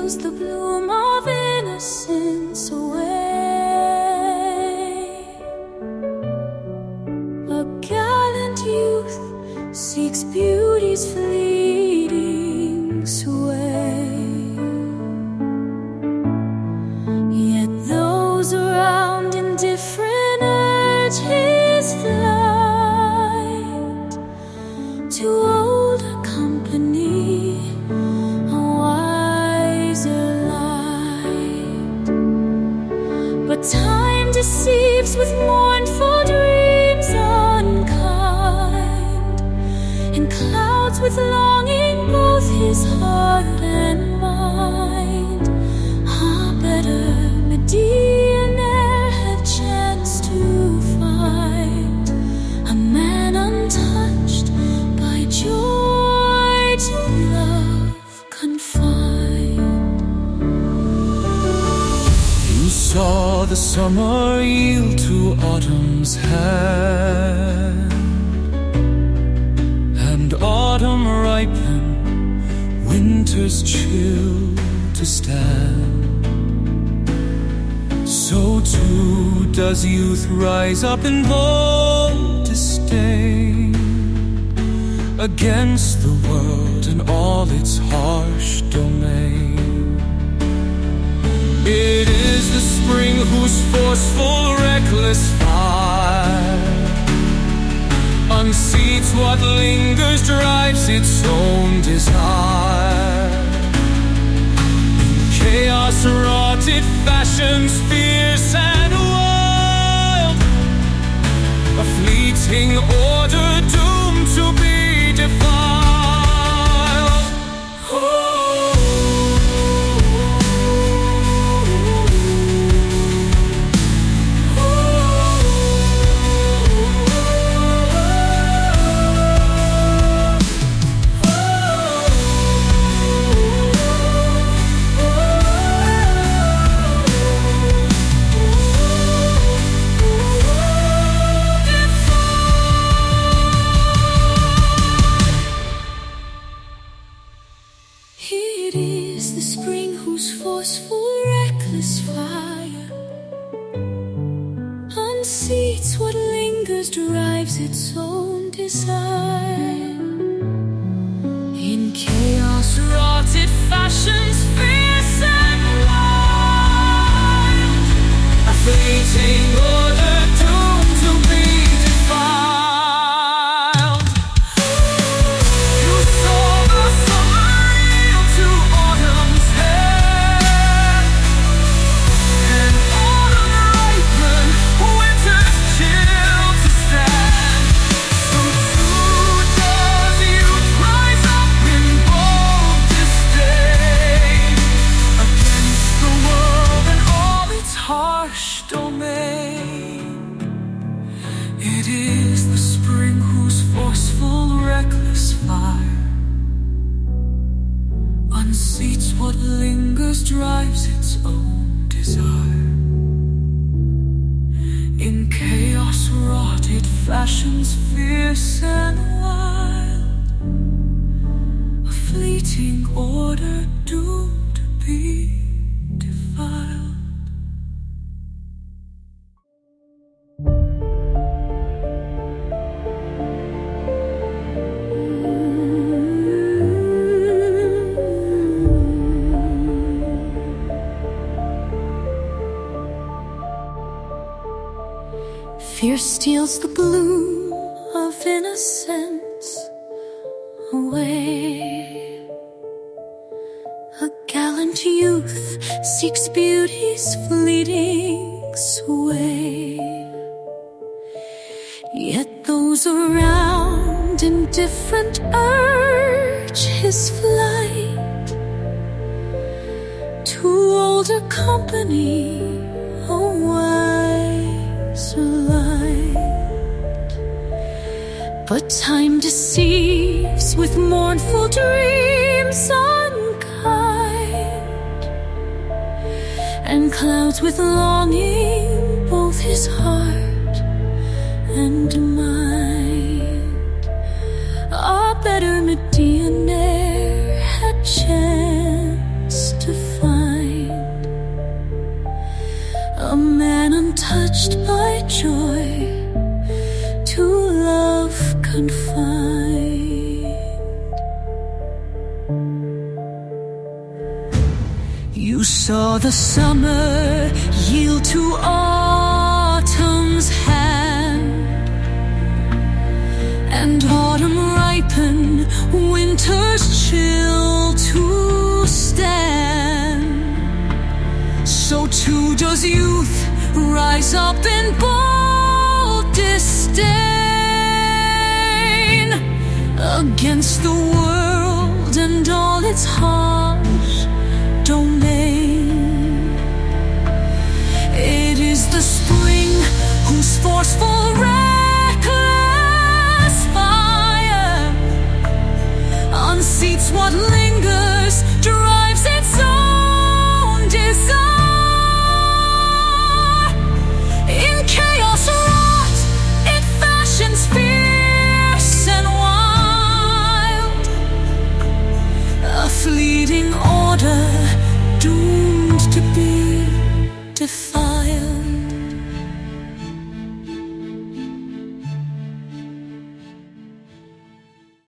steals the bloom of innocence away. A gallant youth seeks beauty's fleeting sway. Yet those around indifferent urge his flight to older company, a wiser light. But time deceives with mournful dreams unkind, and clouds with longing both his heart and mind. Ah, better Medea ne'er had chance to find a man untouched by joy, to love confined. You saw the summer yield to autumn's hand, and autumn ripen winter's chill to stand. So too does youth rise up in bold disdain against the world and all its harsh domain. It is the spring whose forceful, reckless fire unseats what lingers, drives its own desire. Chaos wrought, it fashions fierce and wild, a fleeting order doomed to be defiled. It is the spring whose forceful, reckless fire unseats what lingers, drives its own desire. In chaos wrought, it fashions fierce and wild, a fleeting order doomed to be defiled. You saw the summer yield to autumn's hand, and autumn ripen winter's chill to stand. So too does youth rise up in bold disdain against the world and all its harsh domain. It is the spring whose forceful, reckless fire unseats what lingers, drives its own desire. In chaos wrought, it fashions fierce and wild, a fleeting order doomed to be defiled. Fear steals the bloom of innocence away. A gallant youth seeks beauty's fleeting sway. Yet those around indifferent urge his flight to older company, a wiser light. But time deceives with mournful dreams unkind, and clouds with longing both his heart and mind. A better Medea ne'er had chance to find saw the summer yield to autumn's hand, and autumn ripen winter's chill to stand. So too does youth rise up in bold disdain against the world and all its harm.